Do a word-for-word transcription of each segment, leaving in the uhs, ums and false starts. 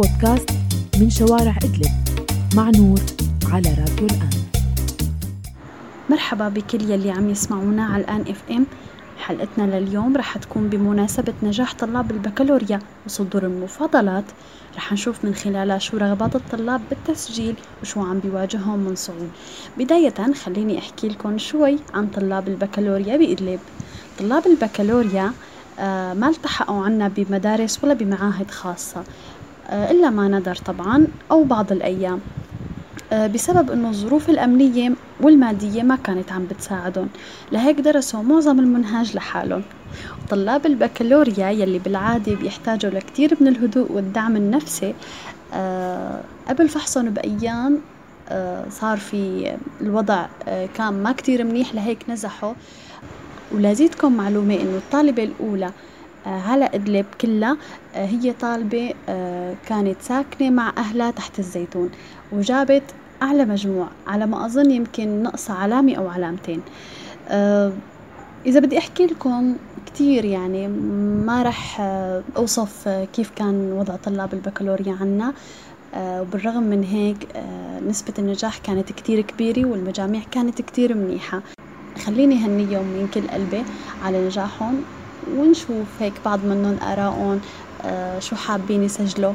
بودكاست من شوارع إدلب مع نور على راديو الآن. مرحبا بكل يلي عم يسمعونا على الآن اف ام. حلقتنا لليوم رح تكون بمناسبة نجاح طلاب البكالوريا وصدور المفاضلات. رح نشوف من خلالها شو رغبات الطلاب بالتسجيل وشو عم بيواجههم من صعوبة. بداية خليني أحكي لكم شوي عن طلاب البكالوريا بإدلب. طلاب البكالوريا آه ما التحقوا عنا بمدارس ولا بمعاهد خاصة آه إلا ما ندر طبعا أو بعض الأيام آه بسبب أنه الظروف الأمنية والمادية ما كانت عم بتساعدهم، لهيك درسوا معظم المنهاج لحالهم. طلاب البكالوريا يلي بالعادة بيحتاجوا لكتير من الهدوء والدعم النفسي آه قبل فحصهم بأيام آه صار في الوضع آه كان ما كتير منيح، لهيك نزحوا. ولازيدكم معلومة إنه الطالبة الأولى آه على إدلب كلها آه هي طالبة آه كانت ساكنة مع أهلها تحت الزيتون وجابت أعلى مجموع، على ما أظن يمكن نقص علامة أو علامتين. آه إذا بدي أحكي لكم كتير يعني ما رح آه أوصف آه كيف كان وضع طلاب البكالوريا عنا، آه وبالرغم من هيك آه نسبة النجاح كانت كتير كبيرة والمجاميع كانت كتير منيحة. خليني هنيهم من كل قلبي على نجاحهم ونشوف هيك بعض منهم آراءهم آه شو حابين يسجلوا.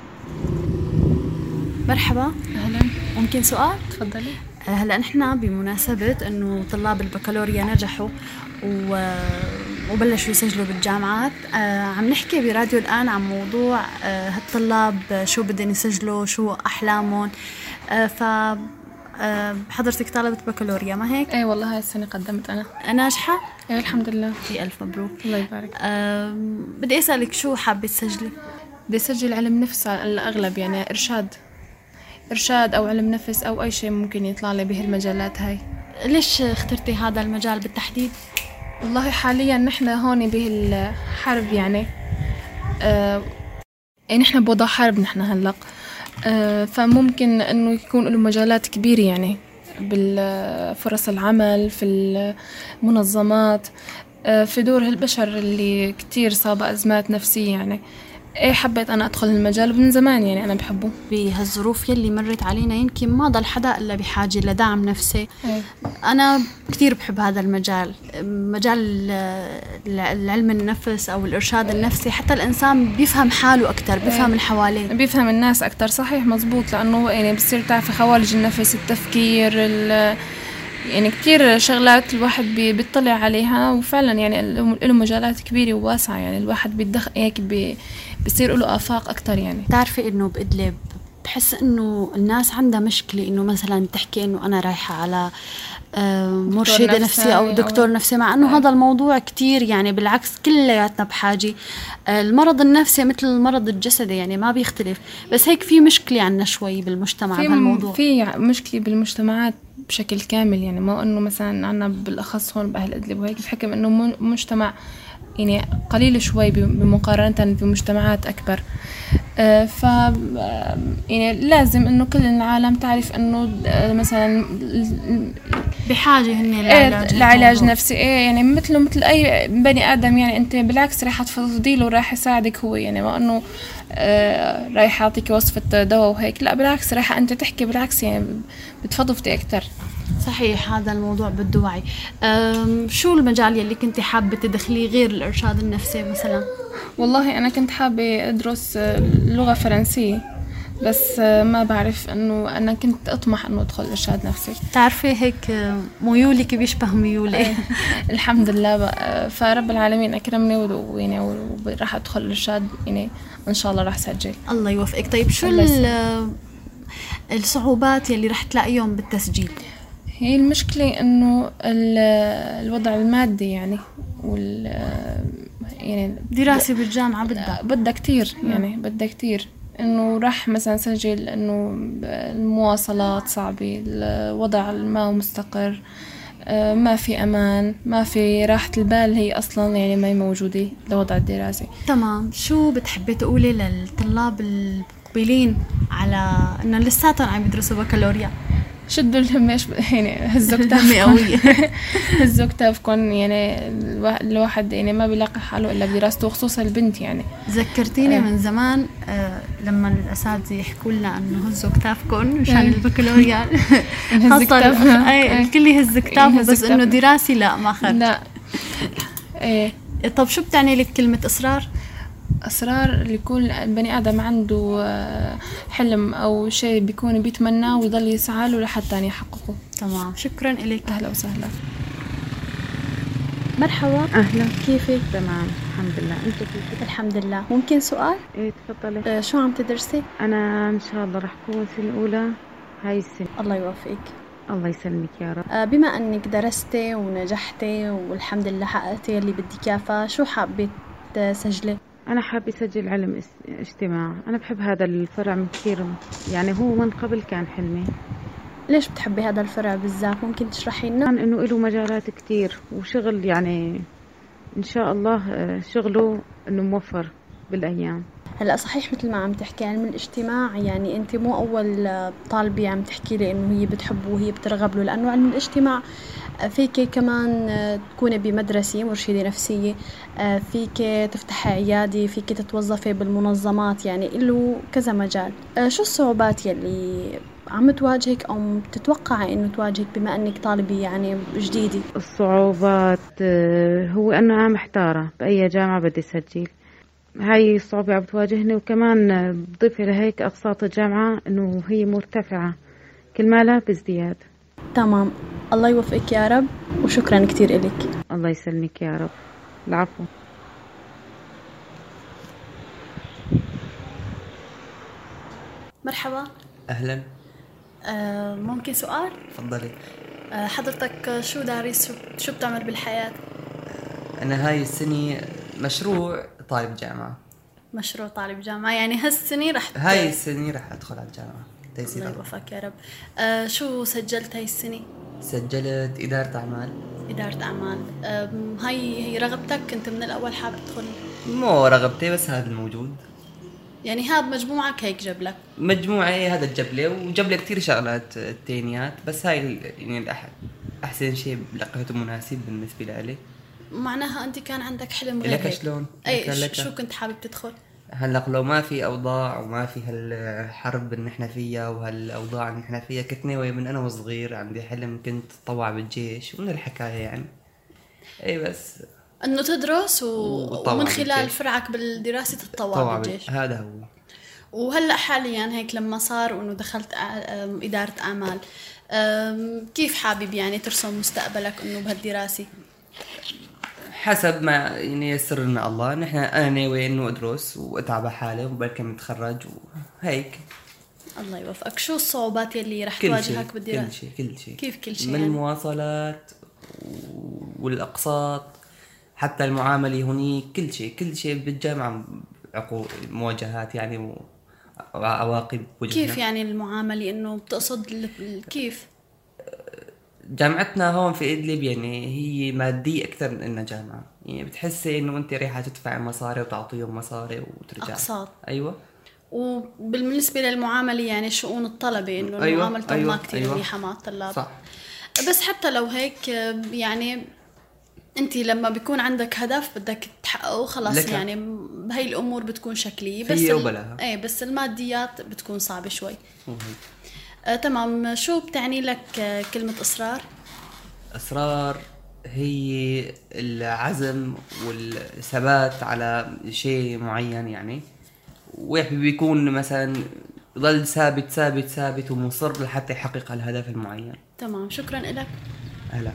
مرحبا. أهلا. ممكن سؤال؟ تفضلي. آه هلأ نحن بمناسبة أنه طلاب البكالوريا نجحوا و... وبلشوا يسجلوا بالجامعات، آه عم نحكي براديو الآن عن موضوع آه هالطلاب شو بدهم يسجلوا، شو أحلامهم. آه ف أه حضرتك طالبة بكالوريا ما هيك؟ اي والله هاي السنة قدمت أنا. ناجحة؟ اي الحمد لله. في ألف مبروك. الله يبارك. أه بدي أسألك شو حابة تسجلي؟ بدي أسجل علم نفس على الأغلب، يعني إرشاد إرشاد أو علم نفس أو أي شيء ممكن يطلع لي بهالمجالات هاي. ليش اخترتي هذا المجال بالتحديد؟ والله حاليا نحن هون بهالحرب يعني أه يعني نحن بوضع حرب نحن هلق أه فممكن أنه يكون له مجالات كبيرة يعني بالفرص العمل في المنظمات أه في دور هالبشر اللي كتير صابة أزمات نفسية. يعني ايه حبيت انا ادخل المجال من زمان، يعني انا بحبه. بهالظروف يلي مرت علينا يمكن ما ضل حدا الا بحاجه لدعم نفسي. ايه. انا كثير بحب هذا المجال، مجال العلم النفس او الارشاد النفسي، حتى الانسان بيفهم حاله اكثر، بيفهم اللي حواليه، بيفهم الناس اكثر. صحيح مزبوط، لانه يعني بصير تعرف خوارج النفس، التفكير، يعني كتير شغلات الواحد بيطلع عليها، وفعلا يعني له مجالات كبيرة وواسعة. يعني الواحد بيدخل هيك بي بيصير له آفاق أكتر. يعني تعرفي إنه بإدلب بحس إنه الناس عندها مشكلة إنه مثلا تحكي إنه أنا رايحة على مرشد نفسي أو دكتور نفسي، مع إنه هذا الموضوع كتير يعني بالعكس كلياتنا بحاجة. المرض النفسي مثل المرض الجسدي يعني ما بيختلف، بس هيك في مشكلة عنا شوي بالمجتمع بهالموضوع. في مشكلة بالمجتمعات بشكل كامل، يعني ما إنه مثلا عنا بالأخص هون بأهل إدلب وهيك، بحكم إنه مجتمع يعني قليل شوي بمقارنة بمجتمعات أكبر. آه ف يعني لازم إنه كل العالم تعرف إنه مثلا بحاجة هن لعلاج, لعلاج نفسي. إيه يعني مثله مثل أي بني آدم، يعني أنت بالعكس راح تفضي له، راح يساعدك هو، يعني ما إنه آه رايح يعطيك وصفة دواء وهيك، لا بالعكس راح أنت تحكي بالعكس، يعني بتفضفتي أكتر. صحيح، هذا الموضوع بده وعي. شو المجال يلي كنتي حابة تدخليه غير الإرشاد النفسي مثلا؟ والله أنا كنت حابة أدرس لغة فرنسية، بس ما بعرف إنه أنا كنت أطمح إنه أدخل إرشاد نفسي. تعرفي هيك ميولك بيشبه ميولي. الحمد لله، فرب العالمين أكرمني ويعني وراح أدخل الإرشاد، يعني إن شاء الله راح سجل. الله يوفقك. طيب شو الصعوبات يلي راح تلاقيهم بالتسجيل؟ هي المشكلة إنه الوضع المادي يعني وال يعني دراسة بالجامعة بدها بدها كتير، يعني بدها كتير إنه راح مثلا سجل إنه المواصلات صعبة، الوضع ما مستقر، ما في أمان، ما في راحة البال، هي أصلا يعني ما هي موجودة لوضع الدراسي. تمام. شو بتحبي تقولي للطلاب المقبلين على إنه لساتهم عم يدرسوا بكالوريا؟ شدوا الهماش يعني هزوا كتافكم قوية. هزوا كتافكم يعني الواحد يعني ما بيلاقي حاله إلا بدراسته وخصوصا البنت يعني. ذكرتيني آه. من زمان آه لما الأساتذة يحكوا لنا إنه هزوا كتافكم مشان البكالوريا خاصة أي الكل يهز كتافه بس إنه دراسي لا ما خرج. لا إيه. طب شو بتعني لك كلمة إصرار؟ أسرار لكل بني آدم عنده حلم أو شيء بيكون بيتمناه ويضل يسعى له لحتى يحققه. تمام شكرا إليك. أهلا وسهلا. مرحبا. أهلا. كيفك؟ تمام الحمد لله. أنت كيفك؟ الحمد لله. ممكن سؤال؟ إيه تفضلي. آه شو عم تدرسي؟ أنا إن شاء الله رح كون سنة أولى هاي السنة. الله يوفقك. الله يسلمك يا رب. آه بما أنك درستي ونجحتي والحمد لله حققتي اللي بدك إياه فشو حابة تسجلي؟ أنا حابة أسجل علم اجتماع. أنا بحب هذا الفرع من كثير يعني هو من قبل كان حلمي. ليش بتحبي هذا الفرع بالذات؟ ممكن تشرحي لنا؟ إنه له مجالات كتير وشغل يعني إن شاء الله شغله إنه موفر بالأيام. هلا صحيح مثل ما عم تحكي علم الاجتماع يعني أنت مو أول طالبة عم تحكي لي إنه هي بتحبه وهي بترغب له لأنه علم الاجتماع فيك كمان تكوني بمدرسة مرشدة نفسية، فيك تفتحي عيادة، فيك تتوظفي بالمنظمات يعني له كذا مجال. شو الصعوبات يلي عم تواجهك أو تتوقعي إنه تواجهك بما أنك طالبة يعني جديدة؟ الصعوبات هو أنا محتارة بأي جامعة بدي أسجل. هاي الصعوبة عم بتواجهني وكمان بضيف لهيك أقساط الجامعة إنه هي مرتفعة كل ما لا بازدياد. تمام الله يوفقك يا رب وشكرا كتير إلك. الله يسلمك يا رب. العفو. مرحبا. أهلا. آه ممكن سؤال؟ تفضلي. آه حضرتك شو دارس شو بتعمل بالحياة؟ أنا هاي السنة مشروع طالب جامعة. مشروع طالب جامعة يعني هالسنة رح ت... هاي السنة رح أدخل على الجامعة. الله يوفقك يا رب. آه شو سجلت هاي السنة؟ سجلت إدارة أعمال. إدارة أعمال. آه هاي هي رغبتك كنت من الأول حابب تدخل؟ مو رغبتي بس هذا الموجود يعني هذا مجموعك هيك جاب لك؟ مجموعي هذا الجبلة وجاب لي كتير شغلات تانيات بس هاي يعني الأحد أحسن شيء لقيته مناسب بالنسبة لي. معناها أنت كان عندك حلم غير لك هيك؟ شلون؟ أي شو كنت حابب تدخل؟ هلا لو ما في أوضاع وما في هالحرب اللي نحن فيها وهالأوضاع اللي نحن فيها كنت ناوي من أنا وصغير عندي حلم كنت طوع بالجيش ومن الحكاية يعني. أي بس إنه تدرس و... ومن خلال بالجيش. فرعك بالدراسة تتطوع بالجيش. هذا هو. وهلأ حاليا هيك لما صار وإنه دخلت إدارة أعمال كيف حابب يعني ترسم مستقبلك إنه بهالدراسة؟ حسب ما يعني يسر لنا الله. نحن أنا ناوي إنه أدرس وأتعب حالي وبركة متخرج وهيك. الله يوفقك. شو الصعوبات اللي رح تواجهك بالدراسة؟ كل شيء كل شيء. كيف كل شيء؟ من يعني؟ المواصلات والأقساط حتى المعاملة هني كل شيء كل شيء بالجامعة عقو مواجهات يعني وعواقب وجهنا. كيف يعني المعاملة إنه بتقصد كيف؟ جامعتنا هون في إدلب يعني هي مادية أكثر من إنها جامعة يعني بتحسي إنه أنت رايحة تدفع مصاري وتعطيهم مصاري وترجع. أقساط. أيوة. وبالنسبة للمعاملة يعني شؤون الطلبة إنه أيوة. معاملتهم أيوة. ما كتير أيوة. منيحة مع الطلاب. صح. بس حتى لو هيك يعني أنت لما بيكون عندك هدف بدك تحققه خلاص لك. يعني بهاي الأمور بتكون شكلية بس ال... ايه بس الماديات بتكون صعبة شوي. آه تمام. شو بتعني لك كلمة إصرار؟ إصرار هي العزم والثبات على شيء معين يعني ويحب بيكون مثلا ضل ثابت ثابت ثابت ومصر لحتى يحقق الهدف المعين. تمام شكرا لك. أهلا.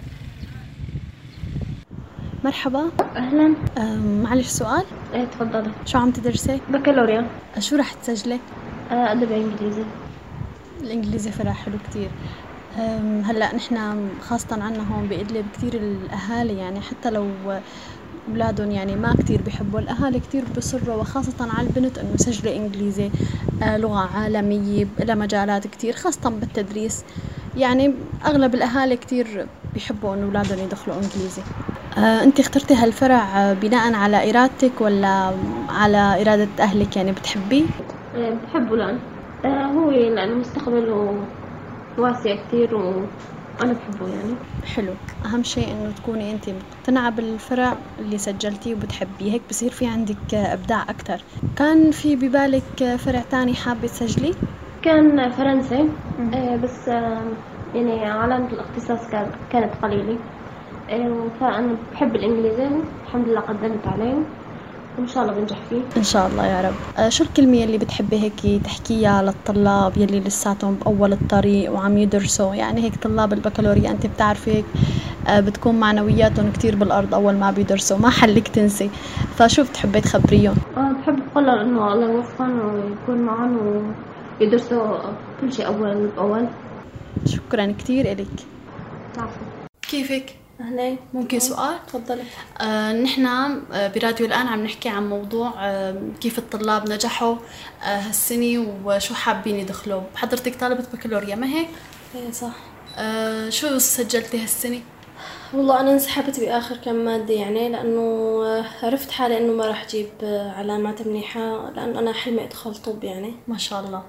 مرحبا. أهلا. معلش سؤال؟ ايه تفضلي. شو عم تدرسي؟ بكالوريا. شو رح تسجلي؟ أدب إنجليزي. الإنجليزي فرع حلو كتير. هلأ نحنا خاصة عنا هون بإدلب كتير الأهالي يعني حتى لو أولادهم يعني ما كتير بيحبوا الأهالي كتير بيصروا وخاصة على البنت إنه سجلي إنجليزي آه لغة عالمية لها مجالات كتير خاصة بالتدريس يعني أغلب الأهالي كتير بيحبوا إنه أولادهم يدخلوا إنجليزي. آه أنت اخترتي هالفرع بناء على إرادتك ولا على إرادة أهلك يعني بتحبيه؟ بحبه لأن آه هو لأنه مستقبله واسع كتير وأنا بحبه يعني. حلو. أهم شيء إنه تكوني أنت مقتنعة بالفرع اللي سجلتيه وبتحبيه، هيك بصير في عندك إبداع أكتر. كان في ببالك فرع تاني حابة تسجلي؟ كان فرنسي آه بس آه يعني علامة الاختصاص كانت كانت قليلة، آه فأنا بحب الإنجليزي الحمد لله قدمت عليه وإن شاء الله بنجح فيه إن شاء الله يا رب. آه شو الكلمة اللي بتحبي هيك تحكيها للطلاب يلي لساتهم بأول الطريق وعم يدرسوا؟ يعني هيك طلاب البكالوريا أنت بتعرفي هيك آه بتكون معنوياتهم كتير بالأرض أول ما بيدرسوا، ما حلك تنسي، فشو بتحبي تخبريهم؟ آه بحب أقول إنه الله يوفقهم ويكون معهم ويدرسوا كل شيء أول بأول. شكرا كتير إلك. عفوا. كيفك؟ أهلين. ممكن سؤال؟ تفضلي. آه نحن آه براديو الآن عم نحكي عن موضوع آه كيف الطلاب نجحوا آه هالسنة وشو حابين يدخلوا. حضرتك طالبة بكالوريا ما هيك؟ ايه صح. آه شو سجلتي هالسنة؟ والله أنا انسحبت بآخر كم مادة يعني لأنه عرفت حالي إنه ما راح أجيب علامات منيحة، لأنه أنا حلمي أدخل طب يعني. ما شاء الله.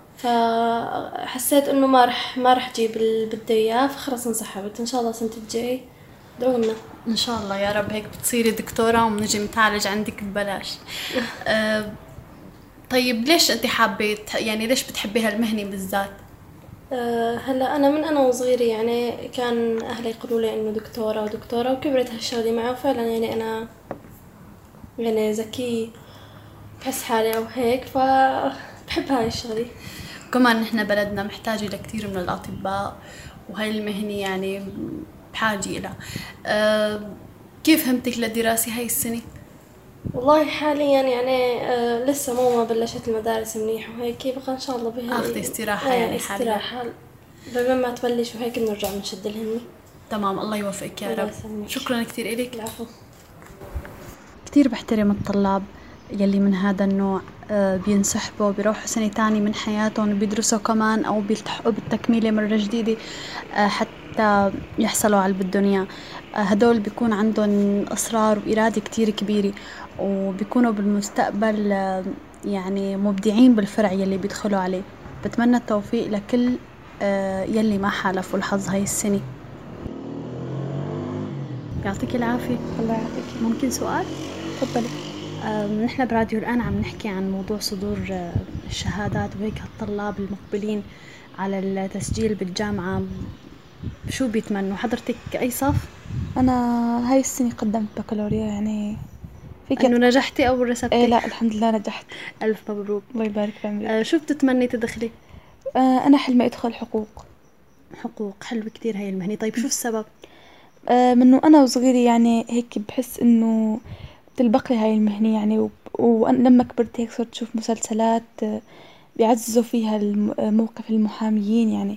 فحسيت إنه ما راح ما راح أجيب اللي بدي إياه، فخلص انسحبت. إن شاء الله السنة الجاي دعونا. إن شاء الله يا رب هيك بتصيري دكتورة وبنجي نتعالج عندك ببلاش. آه طيب ليش أنت حابة يعني ليش بتحبي هالمهنة بالذات؟ أه هلا أنا من أنا وصغيرة يعني كان أهلي يقولوا لي إنه دكتورة ودكتورة وكبرت هالشغلة معه، وفعلا يعني أنا يعني ذكية بحس حالي أو هيك، فبحب هاي الشغلة. كمان نحن بلدنا محتاج لكثير من الأطباء وهاي المهنة يعني بحاجة لها. أه كيف همتك للدراسة هاي السنة؟ والله حاليا يعني أه لسه مو ما بلشت المدارس منيح وهيك، بقى إن شاء الله بها أخذي استراحة آه يعني حاليا. استراحة لما ما تبلش وهيك بنرجع بنشد الهمة. تمام الله يوفقك يا رب. شكرا كثير إليك. العفو. كثير بحترم الطلاب يلي من هذا النوع آه بينسحبوا بيروحوا سنة تانية من حياتهم بيدرسوا كمان أو بيلتحقوا بالتكميلة مرة جديدة آه حتى يحصلوا على اللي بدهم إياه. آه هدول بيكون عندهم إصرار وإرادة كتير كبيرة وبيكونوا بالمستقبل آه يعني مبدعين بالفرع يلي بيدخلوا عليه. بتمنى التوفيق لكل آه يلي ما حالفوا الحظ هاي السنة. يعطيك العافية. الله يعطيك. ممكن سؤال؟ تفضلي. آه نحن براديو الآن عم نحكي عن موضوع صدور آه الشهادات وهيك الطلاب المقبلين على التسجيل بالجامعة شو بيتمنوا؟ حضرتك أي صف؟ أنا هاي السنة قدمت بكالوريا يعني فيك إنه نجحتي أو رسبتي؟ إيه لا الحمد لله نجحت. ألف مبروك. الله يبارك بعمرك. آه شو بتتمني تدخلي؟ آه أنا حلمي أدخل حقوق. حقوق حلو كتير هاي المهنة. طيب شو السبب؟ آه منه أنا وصغيرة يعني هيك بحس إنه بتلبق لي هاي المهنة يعني، ولما كبرت هيك صرت أشوف مسلسلات آه بيعززوا فيها موقف المحاميين يعني،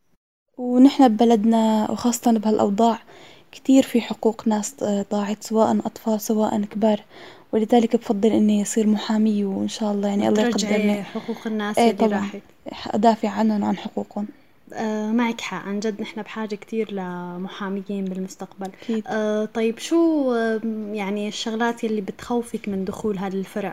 ونحن ببلدنا وخاصة بهالأوضاع كتير في حقوق ناس ضاعت سواء أطفال سواء كبار، ولذلك بفضل إني يصير محامي وإن شاء الله يعني الله يقدرني حقوق الناس ايه اللي راحت أدافع عنهم وعن حقوقهم. آه معك حق عن جد نحن بحاجة كتير لمحاميين بالمستقبل. آه طيب شو آه يعني الشغلات اللي بتخوفك من دخول هذا الفرع؟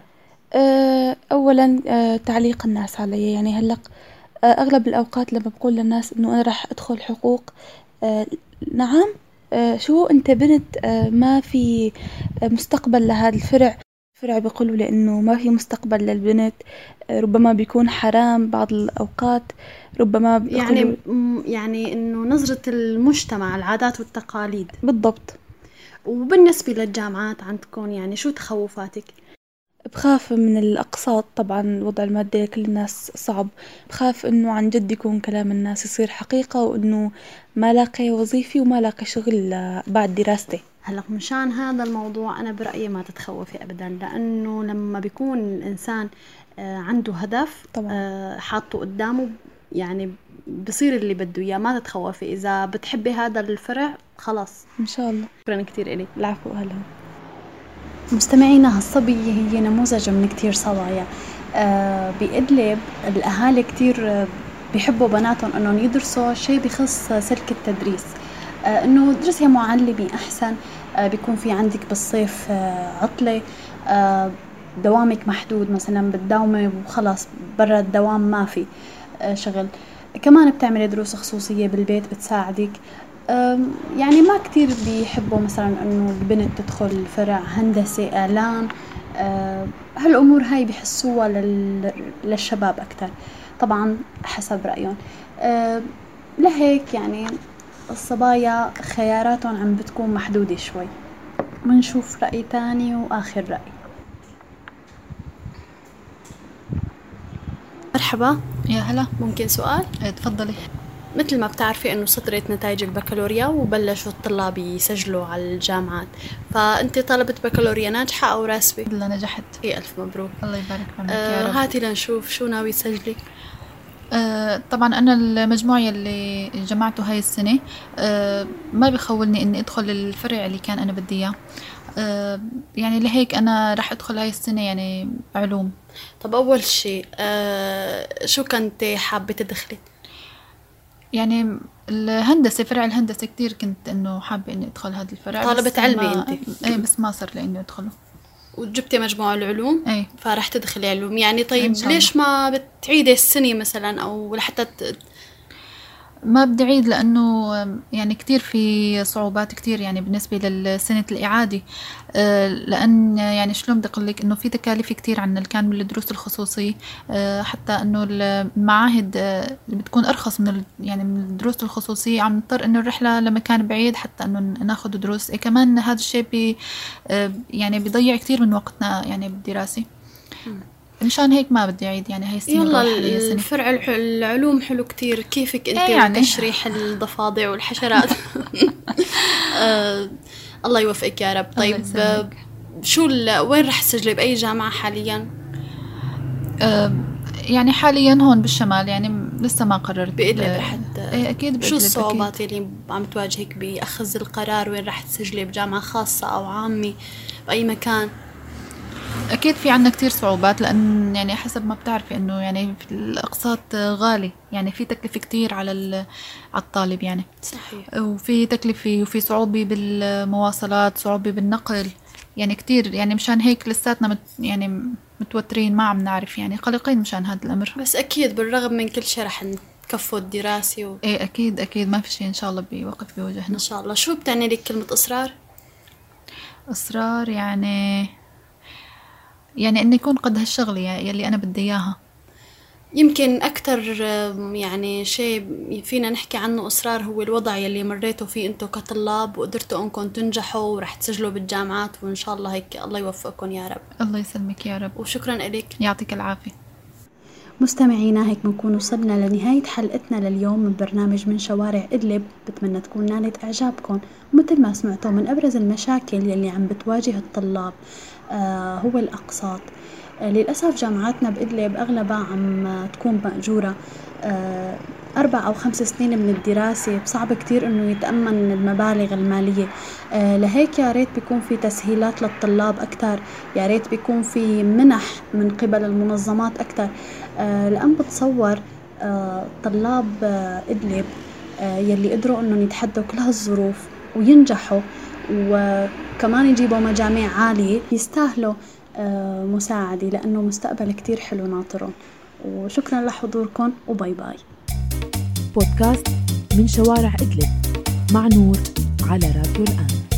آه أولا آه تعليق الناس علي يعني هلق آه أغلب الأوقات لما بقول للناس إنه أنا راح أدخل حقوق آه نعم آه شو أنت بنت آه ما في آه مستقبل لهذا الفرع. فرع بيقولوا لي إنه ما في مستقبل للبنت آه ربما بيكون حرام بعض الأوقات ربما يعني يعني إنه نظرة المجتمع العادات والتقاليد. بالضبط. وبالنسبة للجامعات عندكم يعني شو تخوفاتك؟ بخاف من الأقساط طبعا الوضع المادي لكل الناس صعب، بخاف إنه عن جد يكون كلام الناس يصير حقيقة وإنه ما لاقي وظيفة وما لاقي شغل بعد دراستي. هلا مشان هذا الموضوع أنا برأيي ما تتخوفي أبدا، لأنه لما بيكون الإنسان عنده هدف طبعا. حاطه قدامه يعني بصير اللي بده إياه. ما تتخوفي إذا بتحبي هذا الفرع خلاص إن شاء الله. شكرا كتير إليك. العفو. أهلا. مستمعينا هالصبية هي نموذج من كتير صبايا. آه بإدلب الأهالي كتير آه بيحبوا بناتهم أنهم يدرسوا شيء بخص سلك التدريس، آه أنه درسي معلمي أحسن، آه بيكون في عندك بالصيف آه عطلة، آه دوامك محدود مثلا بتداومي وخلاص برا الدوام ما في آه شغل. كمان بتعملي دروس خصوصية بالبيت بتساعدك. يعني ما كتير بيحبوا مثلا انه البنت تدخل فرع هندسة اعلام، هالامور هاي بيحسوها لل... للشباب اكتر، طبعا حسب رأيهم. لهيك يعني الصبايا خياراتهم عم بتكون محدودة شوي. منشوف رأي تاني واخر رأي. مرحبا. يا هلا. ممكن سؤال؟ ايه تفضلي. مثل ما بتعرفي انه صدرت نتائج البكالوريا وبلشوا الطلاب يسجلوا على الجامعات، فانت طلبة بكالوريا ناجحة او راسبة؟ لا نجحت. ايه الف مبروك. الله يبارك فيك آه يا رب. هاتي لنشوف شو ناوي تسجلي. آه طبعا انا المجموع اللي جمعته هاي السنة آه ما بيخولني اني ادخل الفرع اللي كان انا بدي اياه، آه يعني لهيك انا راح ادخل هاي السنة يعني علوم. طب اول شيء آه شو كنت حابة تدخلي؟ يعني الهندسة، فرع الهندسة كتير كنت انه حابة اني ادخل هذا الفرع. طالبة علمي انت؟ ايه بس ما صار لاني ادخله. وجبتي مجموع العلوم؟ ايه فرح تدخلي علوم يعني. طيب ليش ما بتعيدي السنة مثلا او لحتى ت... ما بدي أعيد لأنه يعني كتير في صعوبات كتير يعني بالنسبة للسنة الإعادة، لأن يعني شلون بدي أقول لك إنه في تكاليف كتير عنا اللي كان من الدروس الخصوصية، حتى إنه المعاهد اللي بتكون أرخص من يعني من الدروس الخصوصية عم نضطر إنه الرحلة لمكان بعيد حتى إنه ناخد دروس. إيه كمان هذا الشيء بي يعني بيضيع كتير من وقتنا يعني بالدراسة. مشان هيك ما بدي أعيد يعني هاي السنة. يلا الفرع العلوم حلو كتير. كيفك انت يعني تشريح الضفادع والحشرات؟ آه الله يوفقك يا رب. طيب شو وين رح تسجلي بأي جامعة حاليا؟ آه يعني حاليا هون بالشمال يعني لسه ما قررت. بإدلب رح ايه اكيد. شو الصعوبات اللي عم تواجهك بأخذ القرار وين رح تسجلي، بجامعة خاصة أو عامة بأي مكان؟ أكيد في عنا كتير صعوبات، لأن يعني حسب ما بتعرفي إنه يعني الأقساط غالي، يعني في تكلفة كتير على على الطالب يعني. صحيح. وفي تكلفة وفي صعوبة بالمواصلات، صعوبة بالنقل، يعني كتير يعني مشان هيك لساتنا مت يعني متوترين، ما عم نعرف يعني قلقين مشان هذا الأمر. بس أكيد بالرغم من كل شيء رح نكفوا الدراسة و... إيه أكيد أكيد ما في شيء إن شاء الله بيوقف بوجهنا إن شاء الله. شو بتعني لك كلمة إصرار؟ إصرار يعني يعني إنه يكون قد هالشغلة يلي أنا بدي إياها. يمكن أكتر يعني شيء فينا نحكي عنه إصرار هو الوضع يلي مريتوا فيه أنتوا كطلاب وقدرتوا أنكم تنجحوا ورح تسجلوا بالجامعات، وإن شاء الله هيك الله يوفقكم يا رب. الله يسلمك يا رب وشكرا لك. يعطيك العافية. مستمعينا هيك بنكون وصلنا لنهاية حلقتنا لليوم من برنامج من شوارع إدلب. بتمنى تكون نالت إعجابكم، ومثل ما سمعتوا من أبرز المشاكل يلي عم بتواجه الطلاب آه هو الأقساط. آه للأسف جامعاتنا بإدلب أغلبها عم تكون مأجورة، آه أربع أو خمس سنين من الدراسة صعب كتير إنه يتأمن المبالغ المالية. آه لهيك يا ريت بيكون في تسهيلات للطلاب أكتر، يا ريت بيكون في منح من قبل المنظمات أكتر، آه لأن بتصور آه طلاب آه إدلب آه يلي قدروا إنهم يتحدوا كل هالظروف وينجحوا وكمان يجيبوا مجاميع عالية يستاهلوا آه مساعدة، لأنه مستقبل كتير حلو ناطرهم. وشكرا لحضوركم وباي باي. بودكاست من شوارع إدلب مع نور على راديو الآن.